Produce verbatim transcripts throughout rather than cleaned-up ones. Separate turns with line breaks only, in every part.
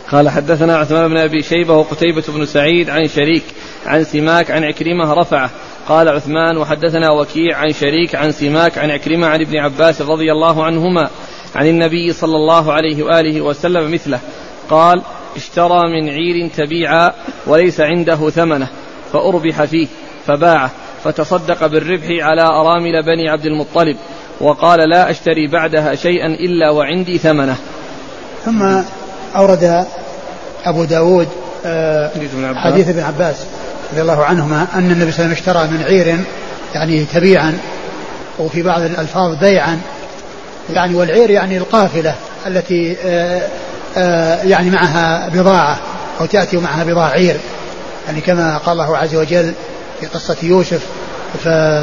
قال حدثنا عثمان بن أبي شيبة وقتيبة بن سعيد عن شريك عن سماك عن عكرمة رفعه. قال عثمان وحدثنا وكيع عن شريك عن سماك عن عكرمة عن ابن عباس رضي الله عنهما عن النبي صلى الله عليه وآله وسلم مثله. قال اشترى من عير تبيعا وليس عنده ثمنه فأربح فيه فباعه فتصدق بالربح على أرامل بني عبد المطلب وقال لا أشتري بعدها شيئا إلا وعندي ثمنه.
ثم أورد أبو داود حديث ابن عباس رضي الله عنهما أن النبي صلى الله عليه وسلم اشترى من عير يعني تبيعا وفي بعض الألفاظ بيعا يعني والعير يعني القافلة التي آآ آآ يعني معها بضاعة أو تأتي معها بضاعة عير يعني كما قال الله عز وجل في قصة يوسف ف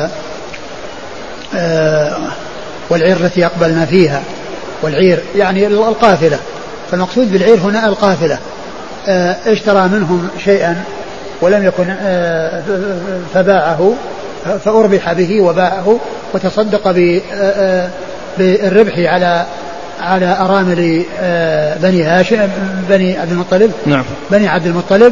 والعير التي أقبلنا فيها والعير يعني القافلة فالمقصود بالعير هنا القافلة. اشترى منهم شيئا ولم يكن فباعه فأربح به وباعه وتصدق بالربح على على أرامل بني هاشم بني عبد المطلب
نعم.
بني عبد المطلب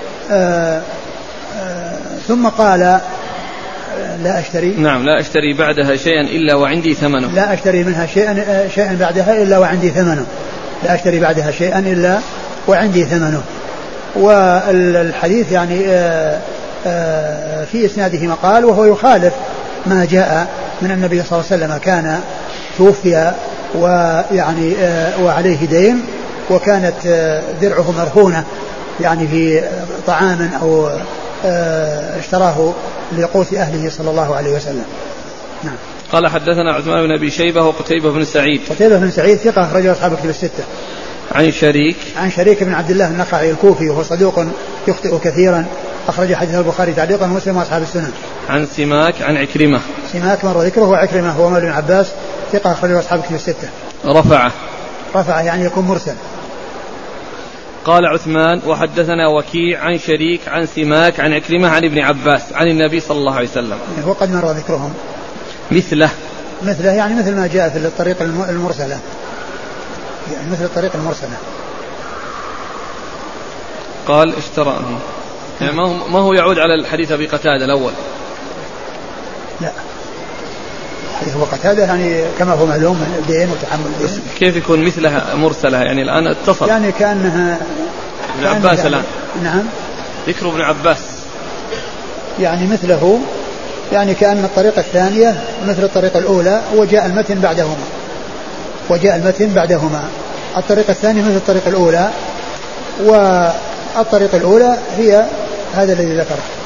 ثم قال لا أشتري
نعم لا أشتري بعدها شيئا إلا وعندي ثمنه
لا أشتري منها شيئا شيئا بعدها إلا وعندي ثمنه لا أشتري بعدها شيئا إلا وعندي ثمنه. والحديث يعني في إسناده مقال وهو يخالف ما جاء من النبي صلى الله عليه وسلم كان توفي ويعني وعليه دين وكانت درعه مرهونة يعني في طعام أو اشتراه لقوت أهله صلى الله عليه وسلم. نعم.
قال حدثنا عثمان بن أبي شيبة وقتيبة بن سعيد
قتيبة بن سعيد ثقة أخرجه أصحاب الكتب الستة.
عن شريك
عن شريك بن عبد الله النخعي الكوفي وهو صدوق يخطئ كثيرا أخرج حديث البخاري تعليقا ومسلم وأصحاب السنن.
عن سماك عن عكرمة
سماك مر ذكره وعكرمة هو مولى بن عباس ثقة أخرجه أصحاب الكتب الستة.
رفعه
رفعه يعني يكون مرسل.
قال عثمان وحدثنا وكيع عن شريك عن سماك عن عكرمة عن ابن عباس عن النبي صلى الله عليه وسلم
يعني وقد مر ذكرهم
مثله
مثله يعني مثل ما جاء في الطريق المرسلة يعني مثل الطريق المرسلة.
قال اشترى يعني ما هو ما هو يعود على الحديث أبي قتادة الأول
لا حديث أبي قتادة يعني كما هو معلوم من دين وتحمل دين.
كيف يكون مثلها مرسلة يعني الآن اتصل
يعني كأنها
ابن عباس الآن
نعم
ذكر ابن عباس
يعني مثله يعني كأن الطريقة الثانية مثل الطريقة الأولى وجاء المتن بعدهما وجاء المتن بعدهما الطريقة الثانية مثل الطريقة الأولى والطريقة الأولى هي هذا الذي ذكره.